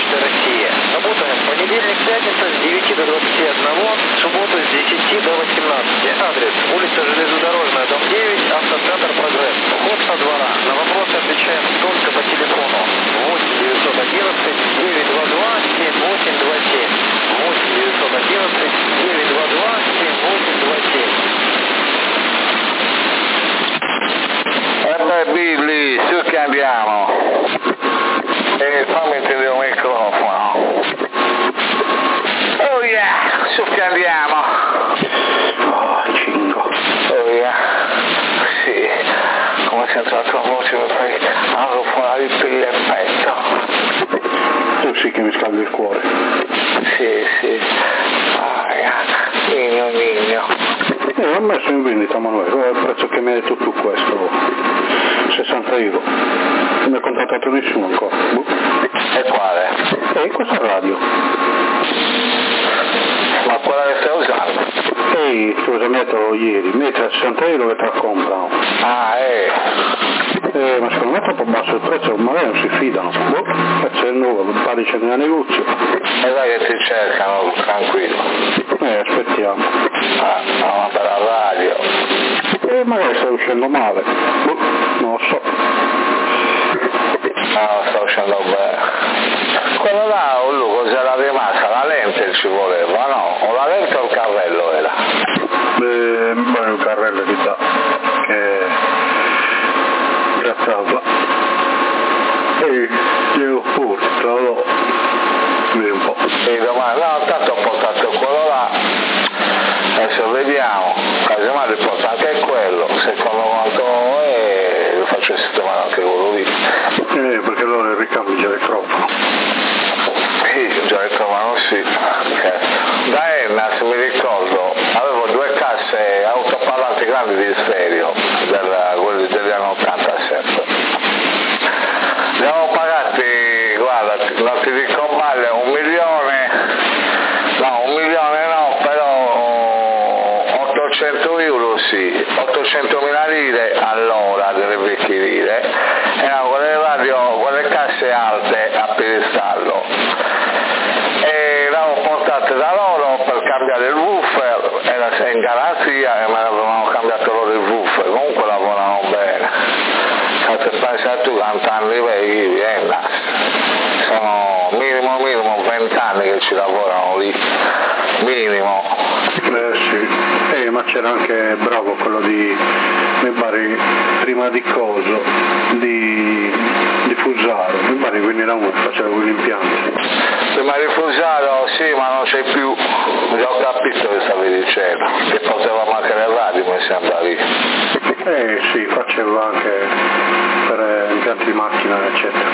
Почты России. Работаем понедельник-пятница с 9 до 21, субботу с 10 до 18. Адрес: улица Железнодорожная, дом 9, автоцентр «Прогресс». Вход со двора. На вопросы отвечаем только по телефону. 8 911 922 7827. 8 911 922 7827. Billy, su che andiamo. Fammi intendere un microfono. Oh yeah, su che andiamo. Oh, cinco. Oh yeah. Sì, come sento la tua voce mi fai arrufare il pelle al petto. Tu sì che mi scaldi il cuore. Sì. Oh yeah. Nino. L'ho messo in vendita, Manuele, qual è il prezzo che mi hai detto tu questo? 60 euro. Non mi ha contattato nessuno ancora. E quale? Questa radio. Ma quella che stai usando? Tu mi hai detto ieri, metti a 60 euro che te la comprano. Ma secondo me è troppo basso il prezzo, magari non si fidano. Prezzo è nuovo, un paio di centinaia di negozio. E dai che ti cercano, tranquillo. Aspettiamo. No, per la radio. Magari sta uscendo male. Non lo so. No, sta uscendo bene. Quello là, cosa era rimasta? La lente ci voleva, no? O la lente o il carrello era? Il carrello di là. Grattava. Io porto, un po'. E domani, no, tanto ho portato quello là. Adesso vediamo, casomai riporto anche quello, secondo quanto è, lo faccio sistemare anche quello lì. Perché allora il ricambio già il microfono. Sì, già il microfono sì. Da Ennas mi ricordo, avevo 2 casse autoparlanti grandi di stereo, quelli degli anni 80 sempre. Li avevo pagati, guarda, non ti dico male, 1 milione, no, 1 milione no, però 800 euro sì, 800.000 lire all'ora delle vecchie lire, erano quelle casse alte a piedistallo. E l'avevo portate da loro per cambiare il woofer, era in garanzia e me l'avevano cambiato loro il woofer, comunque lavorano bene. Fate pensare tu quanti anni vedi, sono minimo 20 anni che ci lavorano lì, minimo. Sì, ma c'era anche bravo quello di, mi pare, prima di coso, di Fusaro, mi pare che veniva uno che faceva quell'impianto. Prima di Fusaro, sì, ma non c'è più, già ho capito che stavi dicendo, che poteva mancare il radio, mi sembra lì. Sì, faceva anche per impianti di macchina, eccetera.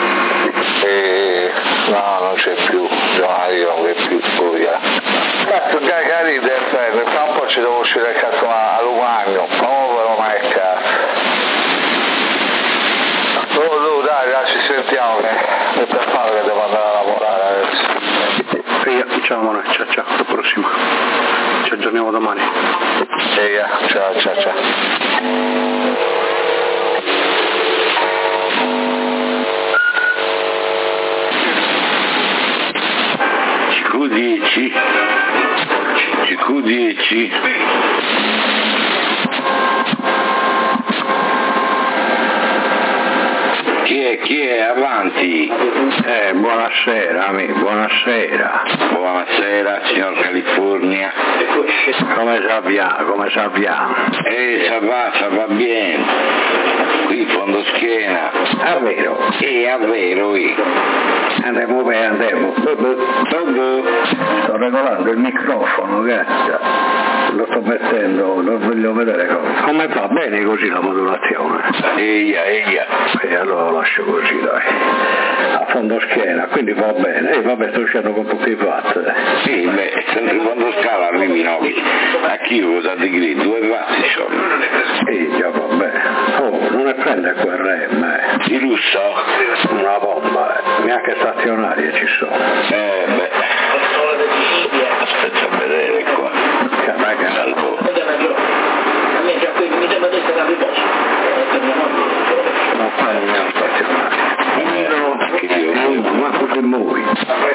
No, non c'è più, già io non c'è più, via. Cazzo, caride, fra un po' ci devo uscire il cazzo a Lugano, povero Mecca. Dai, ci sentiamo, che per fare che devo andare a lavorare adesso. Ciao Manuel, ciao, alla prossima. Ci aggiorniamo domani. Ciao. CQ10 chi è avanti? Buonasera amico, buonasera Signor California. Come sappiamo? Ça va bene. Qui fondo schiena. È vero. Andiamo bene. Sto regolando il microfono, grazie. Lo sto mettendo, lo voglio vedere come va bene così la modulazione. Eia. E allora lo lascio così, dai. A fondo schiena, quindi va bene. Vabbè, sto uscendo con pochi watt. Sì, sempre quando scala arrivino a Chiusa di Gri, 2 watt sono. Già va bene. Non è prende quel REM. Di lusso? Una bomba, neanche stazionarie ci sono. Aspetta a vedere qua. Mi sembra di essere a riposo. No, qua non è stazionario. Che io ma così muovi.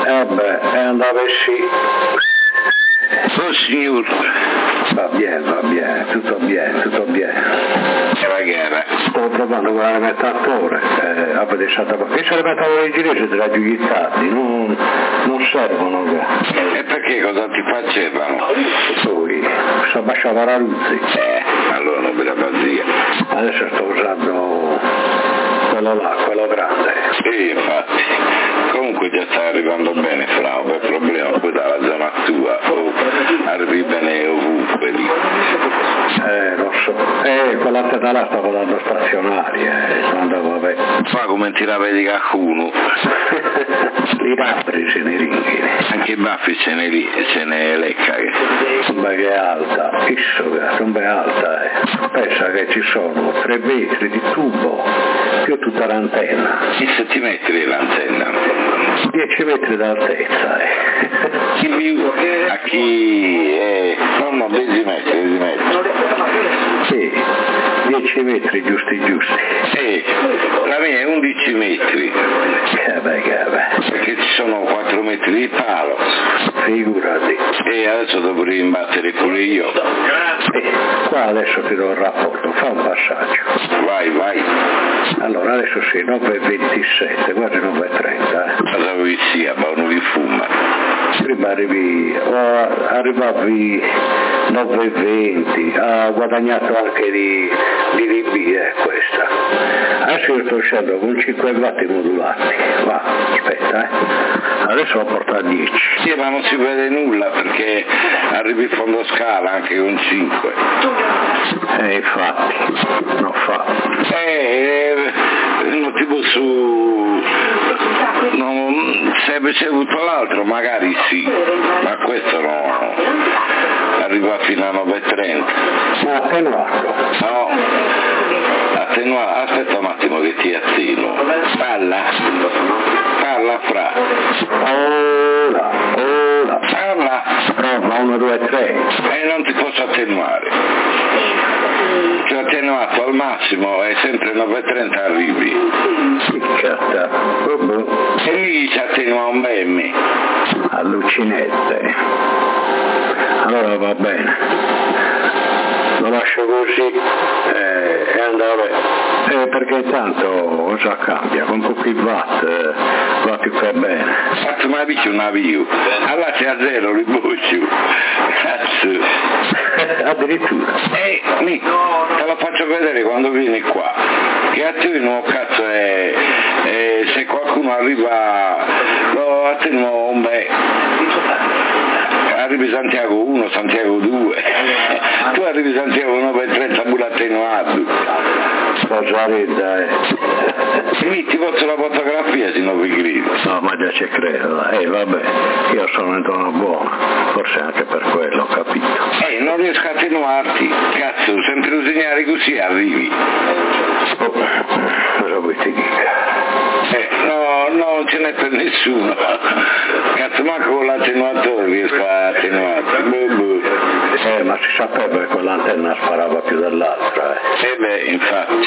vabbè, e andava sì. Oh signor. Va bene, tutto bene. E la gara? Sto provando con l'alimentatore, a vedere se che se l'alimentatore cinese te la giudizzati, non servono. E perché cosa ti facevano? Poi, sto baciando la luce. Allora non me la pazzia. Adesso sto usando quello là, quello grande. Infatti. Comunque già sta arrivando bene, Frau, per problema poi dalla zona tua, arrivi bene ovunque lì. Lo so. Quella là stavo dando stazionaria, andavo a vedere. Fa come ti la vedi qualcuno. I rabbri se ne ringhi. Anche i baffi se ne lecca. Ma che è alta, non è alta, Pensa che ci sono 3 metri di tubo più tutta l'antenna. E se ti metti l'antenna? 10 metri d'altezza, Chi più? A chi? No, 10 metri. Sì, 10 metri giusti. La mia è 11 metri. Che beh. Perché ci sono 4 metri di palo. Figurati. E adesso devo rimbattere pure io. Qua adesso ti do il rapporto, fa un passaggio. Vai. Allora adesso sì, 9,27, quasi 9,30. Cosa vuoi sia, ma uno li fuma. Prima arrivavi 9,20, ha guadagnato anche di DB, questa. Adesso io sto uscendo con 5 watt modulati. Va, aspetta, adesso lo porto a 10. Sì, ma non si vede nulla perché arrivi in fondo scala anche con 5. Infatti, non fa. Il motivo se avessi avuto l'altro magari sì, ma questo no, arriva fino a 9,30. Ma attenuato? No, aspetta un attimo che ti attenuo. Parla Fra. Ora. Parla. Prova 1, 2, 3. E non ti posso attenuare. Ti ho attenuato al massimo e sempre 9,30 arrivi. Piccatta. E lì ci attenua un BM. Allucinette. Allora va bene. Lo lascio così e andare. Perché intanto già cambia, con pochi watt va più che bene. Fatto una bici un avvio. Allora c'è a zero riboccio. Cazzo. Addirittura. Nico, te lo faccio vedere quando vieni qua. Che attenuo cazzo è. Se qualcuno arriva lo attenuo un bel. Arrivi Santiago 1, Santiago 2. Tu arrivi Santiago 9,30 pure attenuato. Posaridda, Lì ti faccio la fotografia se non vi grido. No, ma già ci credo. Vabbè, io sono in tono buono, forse anche per quello, ho capito. Non riesco a attenuarti, cazzo, sempre disegnare così arrivi. Cosa vuoi ti dica? No, non ce n'è per nessuno. Cazzo, manco con l'attenuatore riesco a attenuarti. Ma si sapeva che quell'antenna sparava più dell'altra. Infatti.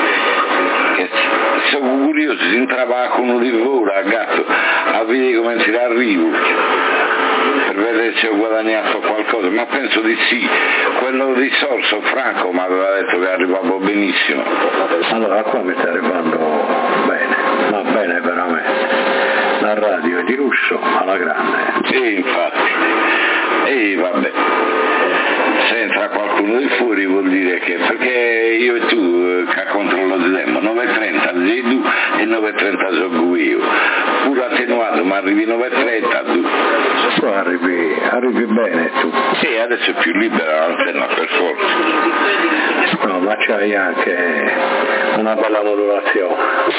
Sono curioso, si entrava con uno di voi, gatto, a vedere come ci arrivo, per vedere se ho guadagnato qualcosa, ma penso di sì. Quello di Sorso, Franco, mi aveva detto che arrivavo benissimo. Allora qua mi sta arrivando bene, va bene veramente. La radio è di lusso alla grande. Infatti. Vabbè. Se entra qualcuno di fuori vuol dire che, perché io e tu che controllo di tempo, 9,30 sei tu e 9,30 sono io, pure attenuato, ma arrivi 9,30 tu. Tu arrivi bene tu. Sì, adesso è più libera l'antenna per forza. No, ma c'hai anche una bella modulazione.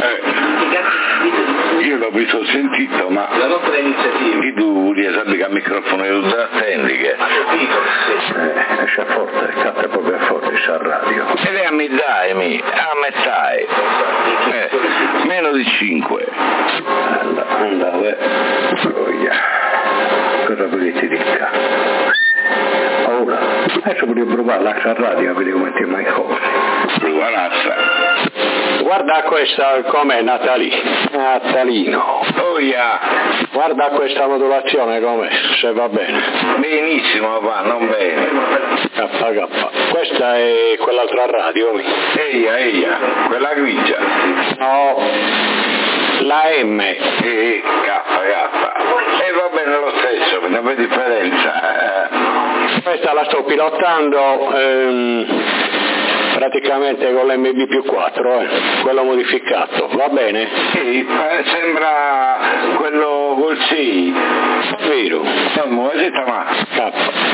Io l'ho visto sentito, ma di tu riesci a che il microfono è usato, attendi che esce forte, canta proprio forte sta radio. E lei a metà meno di 5. Andava, cosa volete dire? Ora, Adesso voglio provare l'altra radio a vedere come ti mai cose. Prova l'altra. Guarda questa com'è Natalino. Oh yeah. Guarda questa modulazione com'è, se va bene. Benissimo, va, non bene. KK. Questa è quell'altra radio. Eia, quella grigia. No, la M. K. E va bene lo stesso, non vede differenza. Questa la sto pilotando praticamente con l'MB+4, quello modificato, va bene? Sì, sembra quello col 6. Vero? Non muovi, ma K.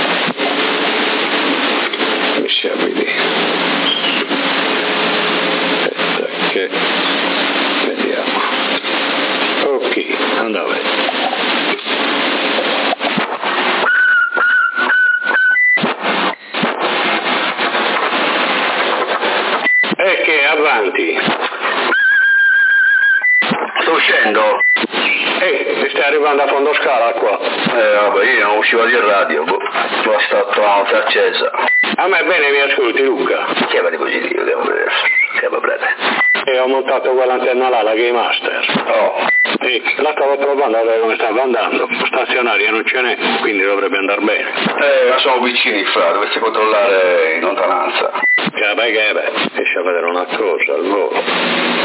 Mi si vede. Aspetta che vediamo. Ok, andiamo a vedere. E che avanti? Sto uscendo. Stai arrivando a fondo scala qua. Vabbè, io non uscivo di radio, basta la notte accesa. A me bene mi ascolti Luca? Chiamati positivo, devo vedere. Chiama prete. E ho montato quell'antenna là, la Game Master. Oh. E la stavo provando a vedere come stava andando. Stazionaria non ce n'è, quindi dovrebbe andare bene. Ma sono vicini fra, dovresti controllare in lontananza. Che beh, riesci a vedere una cosa al volo.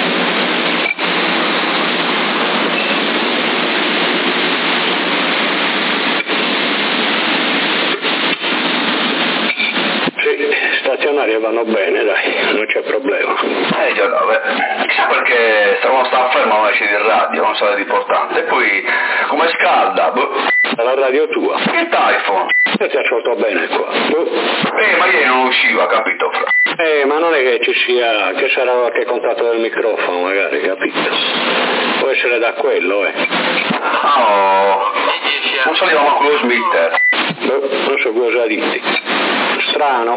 Stazionarie vanno bene, dai, non c'è problema. Già, vabbè. Chissà perché stavamo fermo a uscire di radio, non sarà importante. E poi, come scalda? La radio tua. Che iPhone? E ti ascolto bene qua. Ma ieri non usciva, capito, fra? Ma non è che ci sia, che sarà qualche contatto del microfono magari, capito? Può essere da quello, Oh, non salivamo con lo smitter. Non so cosa dirti. Strano.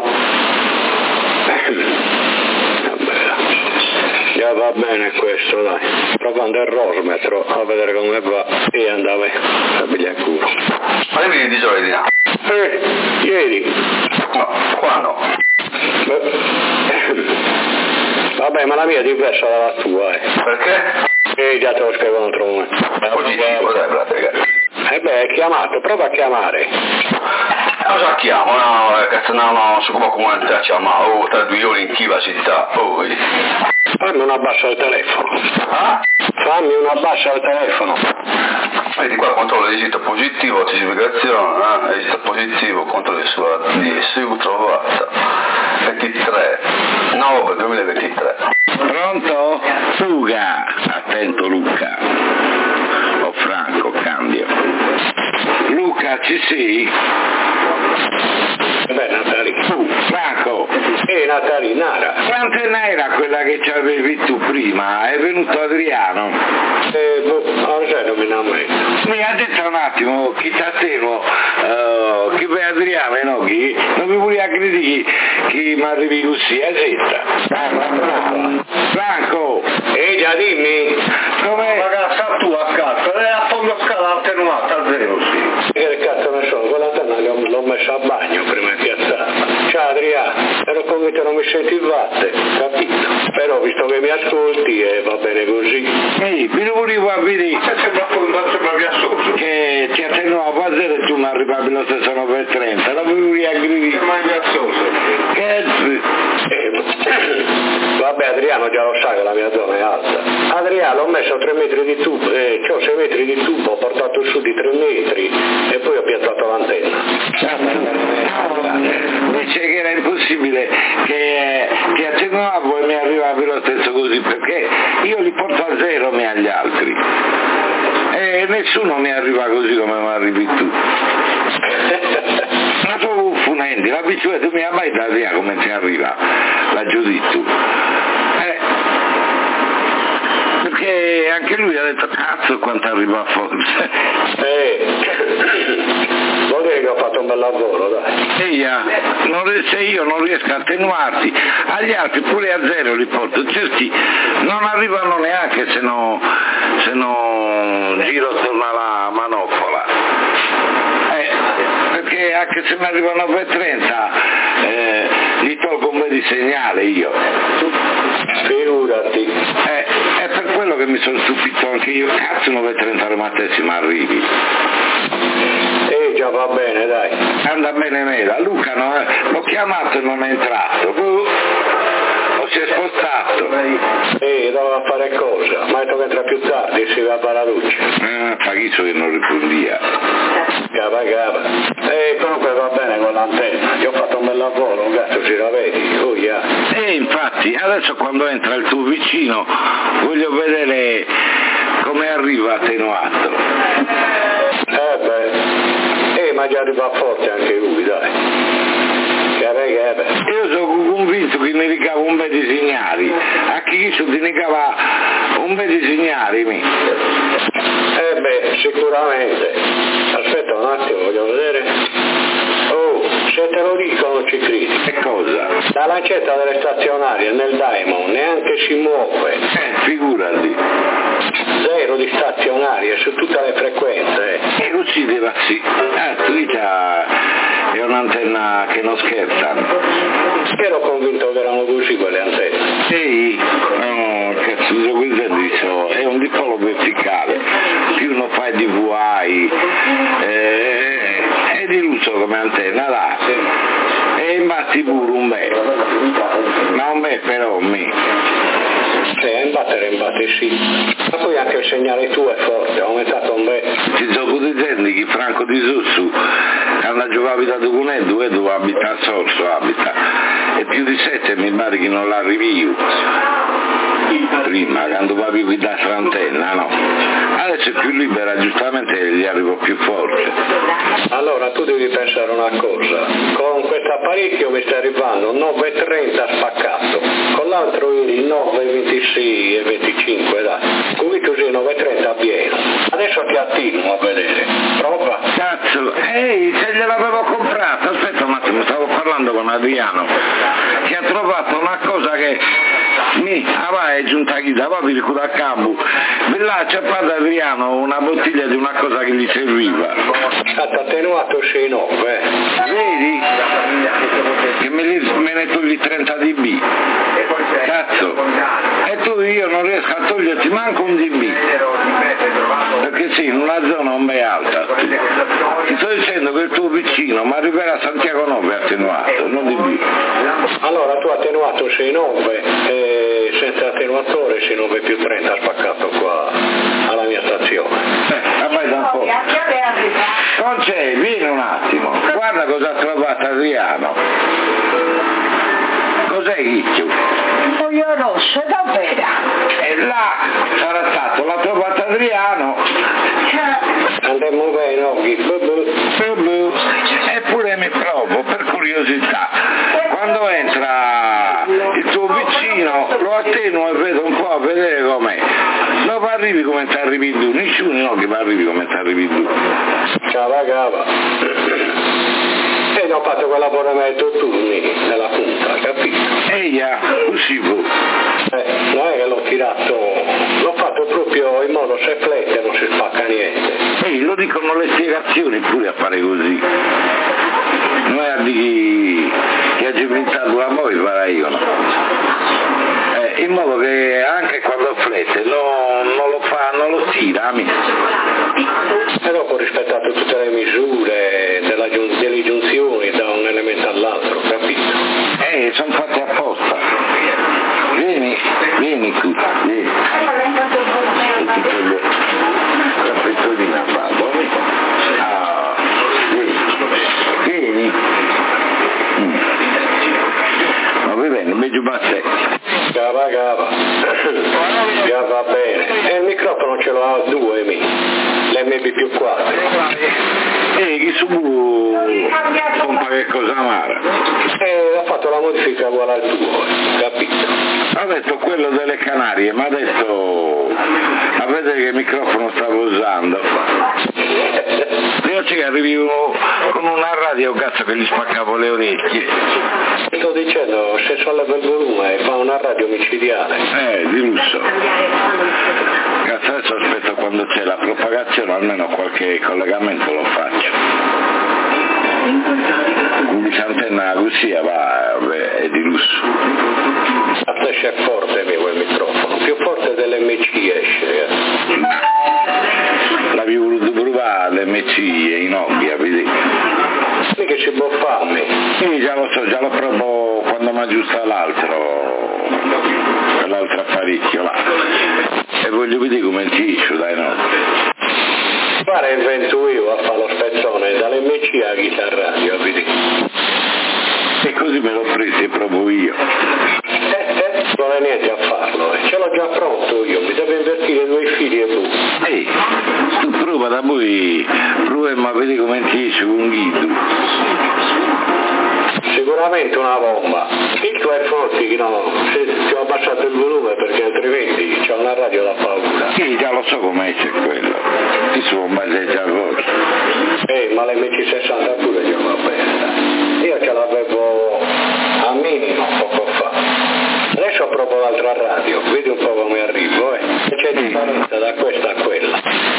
Vabbè. Già va bene questo, dai. Provando il rosmetro a vedere come va e andava a pigliare culo. Ma ne vedi disordine? Ieri. No, quando? Vabbè, ma la mia è diversa dalla tua, Perché? Già te lo spiego un altro momento. Positivo, dai, frate. È chiamato, prova a chiamare. Cosa chiamo? No, cazzo, no, su come comunità chiamavo, tra 2 ore in chiva città, poi. Fammi una bassa al telefono. Ah? Fammi una bassa al telefono. Vedi qua, controllo di esito positivo, notificazione, esito positivo, controllo di SU trovata, 23, 9 2023. Pronto? Luca, attento Luca. O Franco, cambio. Luca, ci sei? Beh, Natali. Franco. Natali, Nara. Quant'anni era quella che ci avevi tu prima? È venuto Adriano. Non mi ammento. Mi ha detto un attimo, chi t'attevo, chi per Adriano, no? Chi? Non mi vuoi aggredire chi mi arrivi così, senta. Franco. Già dimmi. Come? Ragazza tu a cazzo, a fondo scala attenuata a zero, sì. Che cazzo ne so, quell'antenna l'ho messa a bagno prima di piazzarla. Ciao Adriano, ero convinto non mi senti vatte, capito? Però visto che mi ascolti va bene così. Ehi, mi volevo a vedere che ti attenuavo a zero e tu mi arrivavi lo stesso 9,30, non mi volevi aggredire. Ma Che Vabbè Adriano già lo sa che la mia zona è alta. Adriano ho messo 3 metri di tubo, c'ho 6 metri di tubo, ho portato su di 3 metri e poi ho piazzato l'antenna. Dice che era impossibile che ti attenuavo e mi arrivavi lo stesso così, perché io li porto a zero agli altri e nessuno mi arriva così come mi arrivi tu. Ma tu funendi, la picciola tu mi hai mai dato via come ti arriva la giudizio? Perché anche lui ha detto cazzo quanto arriva a fuoco. Vuol dire che ho fatto un bel lavoro, dai. Se io non riesco a attenuarti, agli altri pure a zero li porto, certi non arrivano neanche se non giro attorno alla manopola. Perché perché anche se mi arrivano a 9.30 gli tolgo un bel di segnale io. Figurati. È per quello che mi sono stupito anche io, cazzo 9.30 alle mattesima arrivi. Già va bene, dai. Anda bene mela, Luca l'ho chiamato e non è entrato. O si è spostato. Doveva fare cosa? Ma detto che entra più tardi, si va a Baralucci. Paghiso che non rispondia. Cava. Comunque va bene con l'antenna, gli ho fatto un bel lavoro, un gatto ci la vedi, oh yeah. Infatti, adesso quando entra il tuo vicino voglio vedere come arriva attenuato. Ma già arriva forte anche lui, dai. Io sono convinto che ne ricava un bel di segnali, a chi ti ne ricava un bel di segnali. Sicuramente. Aspetta un attimo, voglio vedere. Se te lo dico non ci credi. Che cosa? La lancetta delle stazionarie nel Diamond neanche si muove. Figurati. Zero di stazionarie su tutte le frequenze. E così deve sì. Qui è un'antenna che non scherza. Ero convinto che erano così quelle antenne. Sì, cazzo, è un dipolo verticale. Più uno fa di DVI, è di lusso come antenna là. E imbatti pure un bel. Ma un bel però imbattere sì. Ma poi anche il segnale tuo è forte, ha aumentato un bel. Ci sono dicendo che Franco di Sussu, quando ha abitato con Edu abita a Sorso, e più di 7 mi pare che non l'arrivi io. Prima, quando va qui da l'antenna, no. Adesso è più libera, giustamente gli arrivo più forte. Allora tu devi pensare una cosa, con questo apparecchio mi sta arrivando 9.30 spaccato, con l'altro ieri 9.26 e 25, dai. Qui così 9.30 pieno. Adesso ti attivo a vedere. Prova. Cazzo, se gliel'avevo comprata, aspetta un attimo, stavo parlando con Adriano, che ha trovato una cosa che è giunta chi da proprio a campo. Là c'è fatto Adriano una bottiglia di una cosa che gli serviva. Stato attenuato 6,9. Vedi? Che me ne togli 30 dB. Cazzo. E io non riesco a toglierti manco un dB. Perché sì, in una zona un bel alta. Ti sto dicendo che il tuo vicino, ma arriverà a Santiago 9 attenuato, non di più. Allora tu attenuato 6,9 senza attenuatore 6,9 più 30 spaccato qua alla mia stazione. Vai da un po'. Non c'è, vieni un attimo. Guarda cosa ha trovato Adriano. Cos'è Ghicchio? Un foglio rosso, davvero? E là sarà stato, l'ha trovato Adriano. Andiamo bene, occhi. Eppure mi provo, per curiosità. Quando entra il tuo vicino, lo attenuo e vedo un po' a vedere com'è. Non arrivi come ti arrivi tu, nessuno no che arrivi come ti arrivi tu. Cava. E ho fatto quel lavoramento turni nella punta, capito? Così fu. Non è che l'ho tirato, l'ho fatto proprio in modo se flette, non si spacca niente. Lo dicono le spiegazioni pure a fare così. Noi a dire che ha inventato a voi farà io, no? In modo che anche quando flette non lo tira. E dopo ho rispettato tutte le misure delle giunzioni da un elemento all'altro, capito? Sono fatte apposta. Vieni qui, vieni. La frettolina fatto. Vieni. Ma va bene, meglio batte. Cava. Già va bene. E il microfono ce l'ho a 2 l'MB più 4. Chi su pompa che cosa amara? Ha fatto la modifica uguale al tuo, capito? Ha detto quello delle Canarie, ma ha detto a vedere che microfono stavo usando. Io ci arrivo con una radio cazzo che gli spaccavo le orecchie. Sto dicendo, se solleva il volume fa una radio micidiale. Di lusso. Cazzo, adesso aspetto quando c'è la propagazione, almeno qualche collegamento lo faccio. un'antenna così è di lusso. Esce forte quel microfono, più forte dell'MC esce. L'avevo voluto provare l'MC in Nokia, vedi? Che ci può farmi? Sì, già lo so, già lo provo quando mi aggiusta l'altro apparecchio là. E voglio vedere come ticcio dai Nokia. Pare invento io a fare lo spezzone dall'MC a chitarra radio, vedi? E così me l'ho preso e provo io. Non è niente a farlo, ce l'ho già pronto io, mi deve invertire 2 fili e tu. Ehi, tu prova da voi, proviamo a vedere come ticcio con Guido. Sicuramente una bomba. Il tuo è forte, no? Se ti ho abbassato il volume perché altrimenti c'è una radio da paura. Sì, già lo so come c'è quello. Ti sono base già cosa. Ma l'MC60 pure io va bene. Io ce l'avevo a minimo poco fa. Adesso provo l'altra radio, vedi un po' come arrivo, e c'è differenza da questa a quella.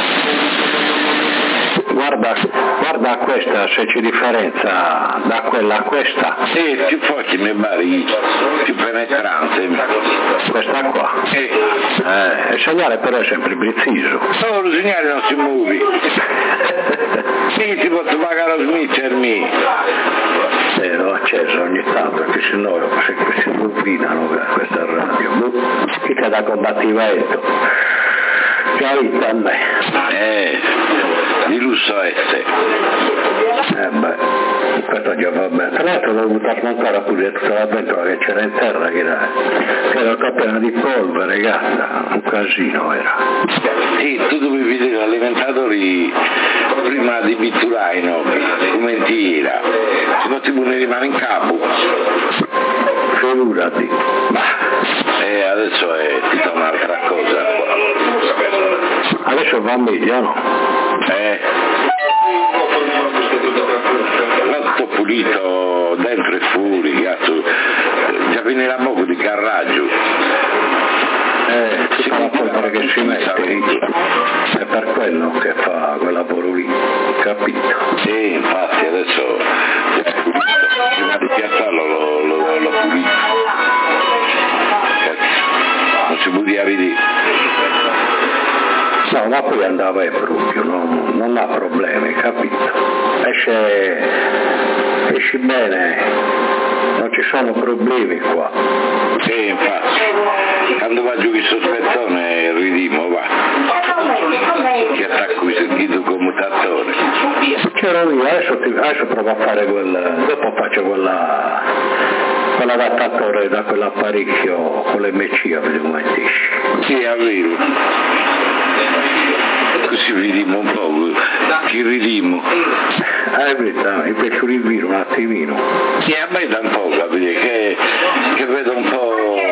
Guarda a questa se c'è differenza da quella a questa. Sì, più forte mi pare, più penetrante. Questa qua. Il segnale però è sempre preciso. No, il segnale non si muove. Sì, ti posso pagare a smittermi. L'ho acceso ogni tanto, perché sennò si rovinano questa radio. Chi te da combattimento? Già vita a me. Di lusso essere. Questo già va bene. Tra l'altro l'ho dovuto smontare pure tutta la pentola che c'era in terra, che era piena di polvere, gatta, un casino era. Sì, tu dovevi vedere l'alimentatore prima di pitturare, no? Come ti era. Se no ti ne rimane in capo. Figurati. Adesso è tutta un'altra cosa qua. Adesso va meglio, no? Tutto pulito dentro e fuori, cazzo. Già viene la poco di carraggio. Tutta la polvere che si mette è per quello che fa quel lavoro lì, capito? Sì, infatti adesso è pulito. Prima di piazzarlo l'ho pulito. Non si può dire. No, ma poi andava proprio, non ha problemi, capito? Esci bene, non ci sono problemi qua. Sì, infatti, quando va giù il sospettone ridimo, va. Ti attacco il sentito commutatore. C'ero io, adesso provo a fare dopo faccio quell'adattatore da quell'apparecchio con l'MC, a vedere come esci. Sì, è vero. Così vediamo un po', ci ridimo. È verità, mi piace rivire un attimino. Sì, a me da un po', capite, che vedo un po'.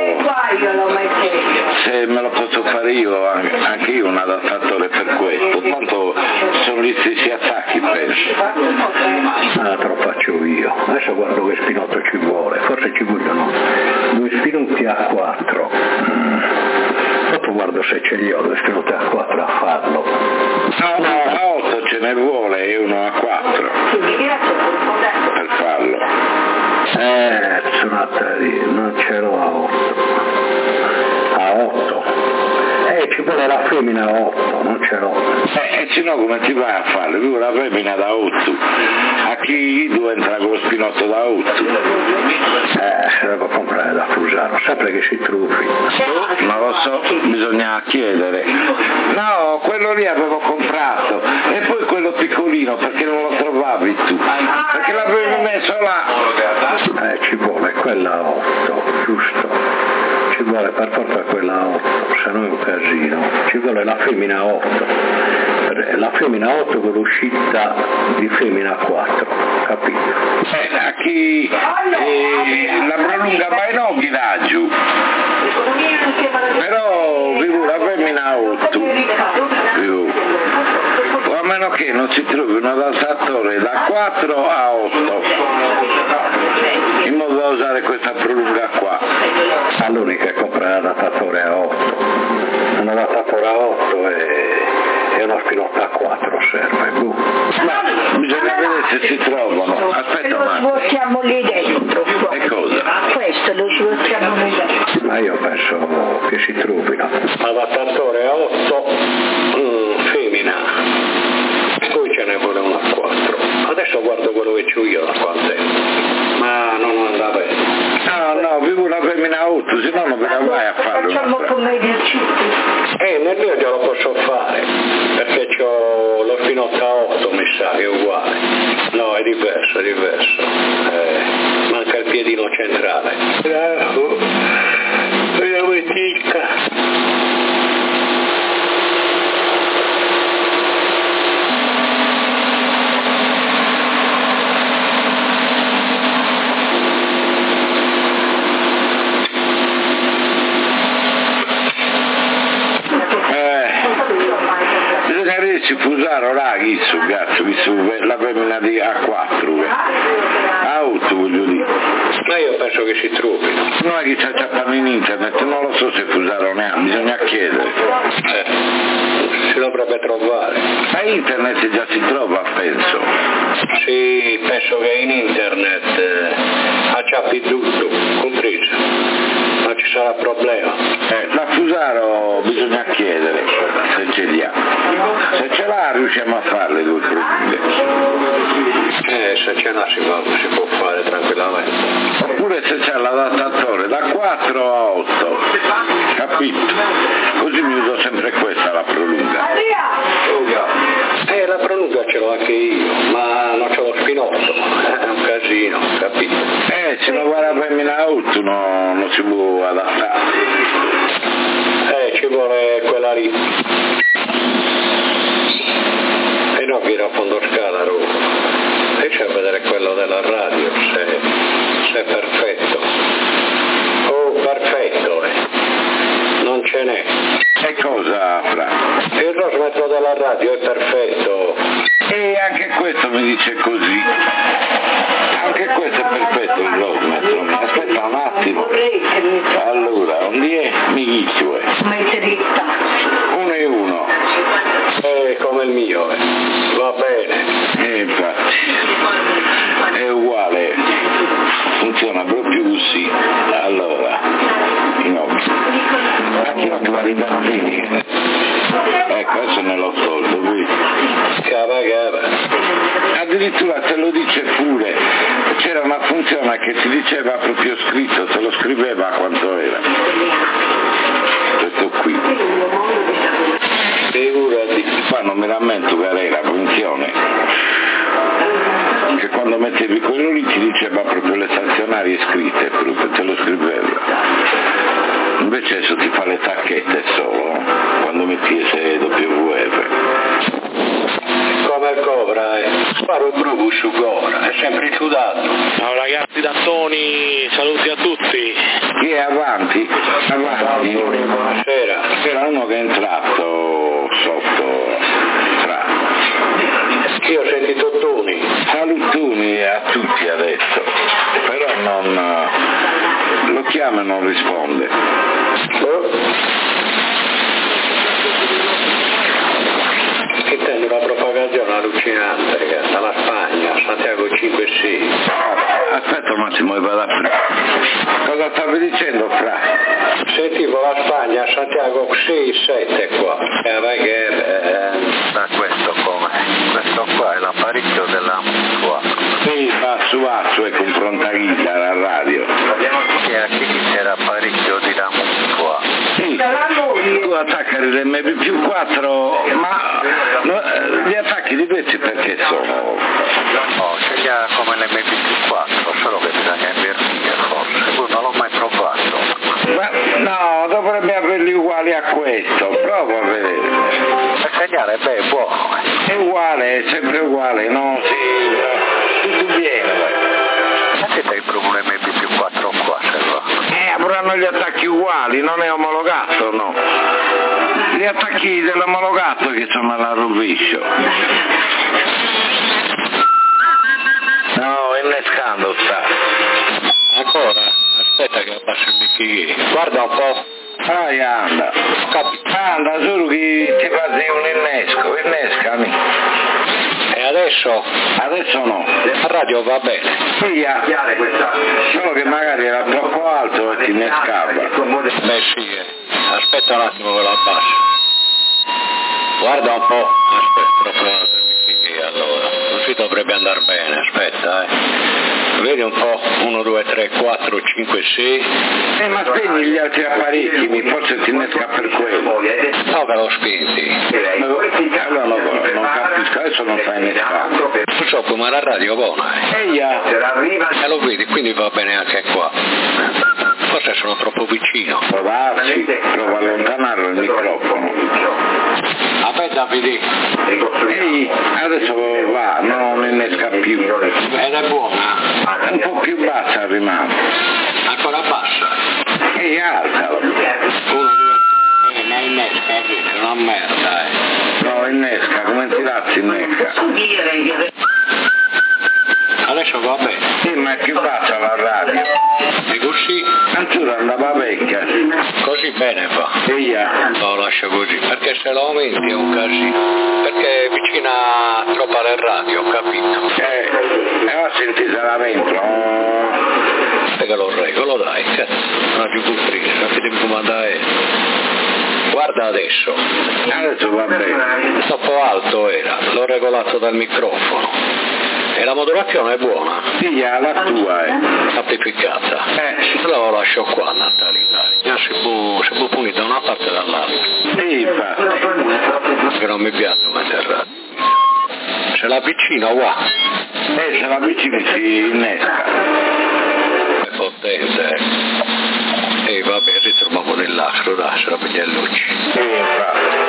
Se me lo posso fare io, anche io un adattatore per questo, tanto sono gli stessi attacchi, penso. Te lo faccio io. Adesso guardo che spinotto ci vuole, forse ci vogliono 2 spinuti a 4. Dopo guardo se ce li ho 2 spinuti a 4 a farlo. No, a 8 ce ne vuole e uno a 4 per farlo. Non ce l'ho a 8. A 8. Ci vuole la femmina a 8, non ce l'ho. Se no come ti vai a farlo? Tu la femmina da 8. A chi tu entra con lo spinotto da 8? Devo comprare da Fusaro, sempre che si trufi. Non lo so, bisogna chiedere. No, quello lì avevo comprato. E poi quello piccolino, perché non lo trovavi tu? Perché l'avevi messo là. Ci vuole quella a 8, giusto. Ci vuole per forza quella a 8, se no è un casino. Ci vuole la femmina a 8. La femmina a 8 con l'uscita di femmina a 4, capito? A chi la prolunga Bainocchi da giù. Però vivo la femmina a 8. Vivo. O a meno che non si trovi un adattatore da 4 a 8. In modo da usare questa prolunga qua. L'unica è comprare l'adattatore a 8. Un adattatore a 8 e uno spinotto a 4 serve. Ma bisogna vedere se si trovano. mettiamo lì dentro. E cosa? Questo lo ci mettiamo lì dentro. Ma io penso che si trovino. Adattatore a 8, femmina, poi ce n'è pure uno a 4. Adesso guardo quello che c'ho io da quant'è, ma non andava bene. No, vivo una femmina a 8, se no non ve la vai a fare. Facciamo come il Nel mio già lo posso fare, perché c'ho lo spinotto a 8, mi sa che è uguale. No, è diverso. Manca il piedino centrale. Vediamo il cazzo. Si fusaro là, visto la femmina di A4, a 8 voglio dire. Ma io penso che si trovino. No, che ci acciappano in internet, non lo so se fusaro neanche, bisogna chiedere. Si dovrebbe trovare. A internet già si trova, penso. Sì, penso che in internet acciappi tutto, compreso. Non ci sarà problema. La fusaro bisogna chiedere se ce li ha. Se ce l'ha riusciamo a farle due prolunghe. Se ce l'ha si può fare tranquillamente. Oppure se c'è l'adattatore da 4 a 8, capito? Così mi uso sempre questa la prolunga. La prolunga ce l'ho anche io, ma non c'ho lo spinotto, è un casino, capito? Se non va la femmina a 8 non si può adattare. Ci vuole quella lì. E no, che era a fondo scala, Roma. E c'è a vedere quello della radio, se è perfetto. Oh, perfetto, non ce n'è. E cosa, Fra? Il trasmetto della radio è perfetto. E anche questo mi dice così. Anche questo è perfetto il trasmetto. Aspetta un attimo. Allora, un è migliore. 1 e 1. Come il mio, va bene. Infatti, è uguale, funziona proprio così. Allora, no. Anche la qualità clinica. Adesso ne l'ho tolto, vedi? Cava. Addirittura te lo dice pure, c'era una funzione che ti diceva proprio scritto, te lo scriveva quanto era. Questo qui. Figurati, qua non mi rammento qual era la funzione, che quando mettevi quello lì ti diceva proprio le stazionarie scritte, proprio te lo scriveva. Invece adesso ti fa le tacchette solo, quando metti SWF. Come il Cobra, sparo il bruco su Cobra, è sempre sudato. Ciao ragazzi da Tony, saluti a tutti. Chi è avanti? Buonasera. C'era uno che è entrato sotto strada. Io ho sentito Tony. Salutoni a tutti adesso, però non lo chiama e non risponde. Intendo una propagazione allucinante, ragazzi, dalla Spagna, Santiago 5-6. Aspetta un attimo e vado a Fra. Cosa stavi dicendo, Fra? Sentivo la Spagna, Santiago 6-7 qua. Ma questo come? Questo qua è l'apparecchio della tua. Sì, basso e con pronta guida alla radio. E anche chi c'era apparecchio di la tua. Sì, tu attacchi l'MP4, ma gli attacchi diversi perché sono? No, ce li ha come l'MP4, solo che bisogna invertire forse. Poi non l'ho mai provato. Ma no, dovrebbe averli uguali a questo, prova a vedere. Il segnale è buono. È uguale, è sempre uguale, no? Sì, tutto bene. Ma che sei proprio un MP4 qua, se va? Avranno gli attacchi uguali, non è omologato, no? Gli attacchi dell'omologato che sono alla rovescio. No, innescando sta. Ancora? Aspetta che abbasso il bicchiere. Guarda un po'. Anda. Anda, solo che ti fai un innesco, innescami. E Adesso? Adesso no. La radio va bene. Sì, solo che magari era troppo alto e ti innescava. Beh sì, aspetta un attimo che lo abbasso. Guarda un po', aspetta, troppo allora, così dovrebbe andare bene, aspetta, Vedi un po', 1, 2, 3, 4, 5, 6. Ma spegni gli altri apparecchi, forse ti innesca per quello. No, che l'ho spenti. Allora non capisco, adesso non sta innescando. Purtroppo, ma la radio è buona. E lo vedi, quindi va bene anche qua. Forse sono troppo vicino. Prova a allontanare il microfono. Aspetta, vedi. Ehi, adesso va, non innesca più. Ed è buona. Un po' più bassa rimane. Ancora bassa. Ehi, alzalo. 1, 2, ma innesca, è una merda, No, innesca, come tirarsi innesca. Adesso va bene. Sì, ma è più bassa la radio. E così? Ancora andava vecchia. Così bene va. Via. Lo lascio così, perché se lo aumenti è un casino. Perché è vicina troppo alla radio, ho capito. Ma sentisela dentro. Che lo regolo, dai, cazzo. Radio Cultrina, sapete come andare. Guarda adesso. Adesso va bene. Troppo alto era, l'ho regolato dal microfono. E la modulazione è buona? Sì, la tua è. Amplificata. Lo lascio qua, Natalina. Si può punire da una parte e dall'altra. Sì, infatti. Che non mi piace mettere. Se l'avvicino, qua. Se l'avvicini si innesca. È potente. E vabbè, ritroviamo nell'astro, dai, se la piglia luci. Sì, infatti.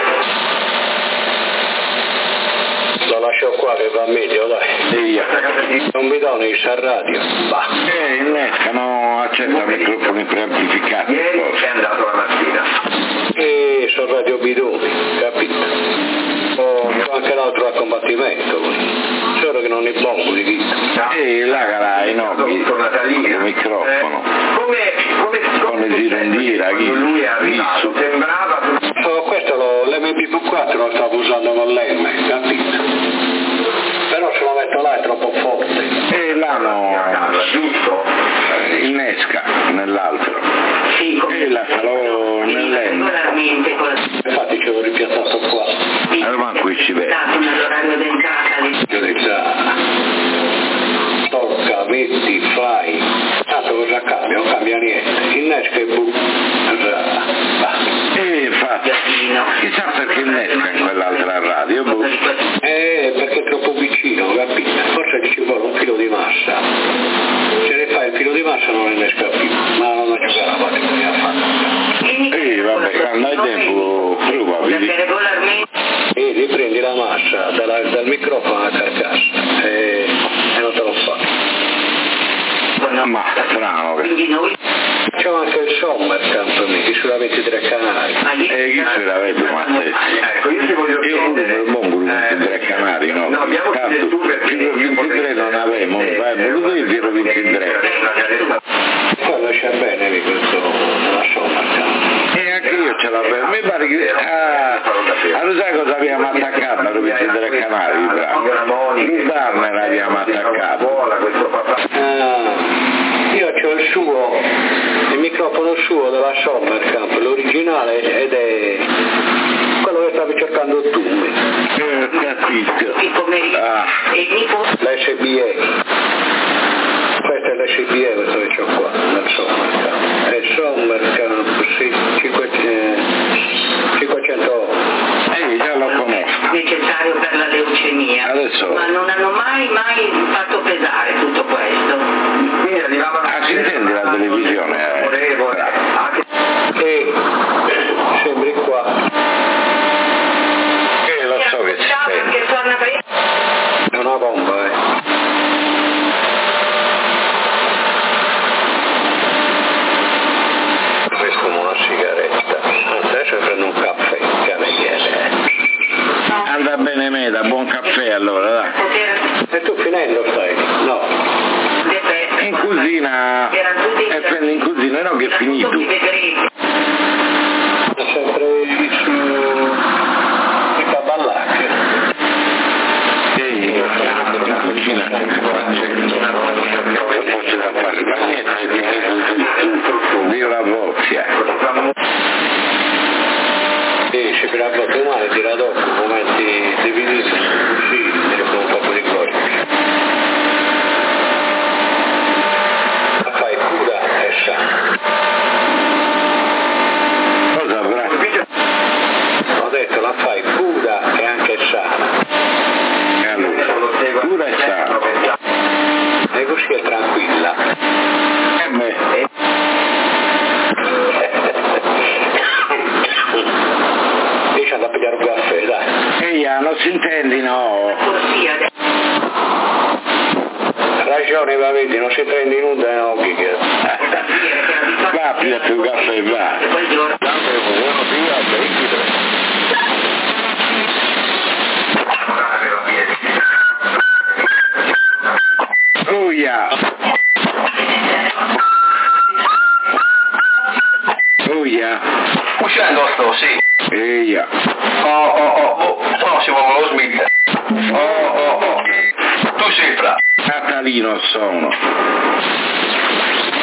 Lo lascio qua che va meglio, dai. Non mi do nei a radio. Va. Innescano, accetta microfoni preamplificati. Ieri è andato la mattina. Sono radio bidoni, capito? Ho anche l'altro a combattimento, solo che non è buono di vita. Là carai, no, il microfono. Con le girondine, lui è arrivato, sembrava... Questo l'MP4 lo stavo usando con l'M, capito? Però se lo metto là è troppo forte. Là no, giusto? innesca nell'altro. Sì, La farò nell'M. Infatti ce l'ho ripiazzato qua. Allora qui ci vede. L'orario d'entrata. Tocca, metti, fai. Tanto cosa cambia? Non cambia niente. Innesca e Infatti, chissà perché innesca in quell'altra radio. Perché è troppo vicino, capito? Forse ci vuole un filo di massa. Se ne fai il filo di massa non innesca più, ma non ho giocato la batteria fatta. Vabbè, quando hai tempo prova, vedi. Riprendi la massa dal microfono alla carcassa e non te lo fa. Ma strano che... C'è anche il Sommercamp sulla 23 Canari. Chi ce l'avete ma stesso? Io ti voglio chiedere... Io buon gruppo 23 Canari, no? No, abbiamo Tanto, più 23 non avevo, voluto io giro 23. Quello c'è bene di questo Sommercamp. E anche io ce l'avevo, mi pare che... allora sai cosa abbiamo attaccato alla 23 Canari? Il Turner abbiamo attaccato. Io ho il microfono suo della Sommercamp, l'originale, ed è quello che stavi cercando tu. Capisco. L'SBA. Questo è l'SBA, questo che c'ho qua, nel Sommercamp. È Sommercamp 500. Già lo conosco. Necessario per la leucemia. Adesso. Ma non hanno mai fatto pesare tutto questo. Quindi arrivavano si intende la televisione? Sembri qua. Lo so che si sente. Che torna per... È una bomba, come una sigaretta. Adesso prendo un caffè, Anda bene Meda, buon caffè allora, dai. E tu finendo stai? No. In cucina, e prendi in cucina, no che è finito. Sempre su i caballacchi. Sì. Marina, non faccio da fare niente, Dio la vozia. Sì, ci per la botte umana tira dopo, momenti di visita, usciti, con un po' di gloria. La fai cura e sana. Cosa avrà? Ho detto la fai cura e anche sana. E allora, cura e sana. E così è tranquilla. E me. Dice andare a pigliare un caffè, dai. Eia, non si intendi, no? Ragione, va vedi, non si prende nulla in occhi che... Va, pigliati un caffè, va. Buenos días, 23. Uia! Uia! Uscendo sto, sì. Eia! Sono Simone lo Smith. Tu sei fra. Catalino sono.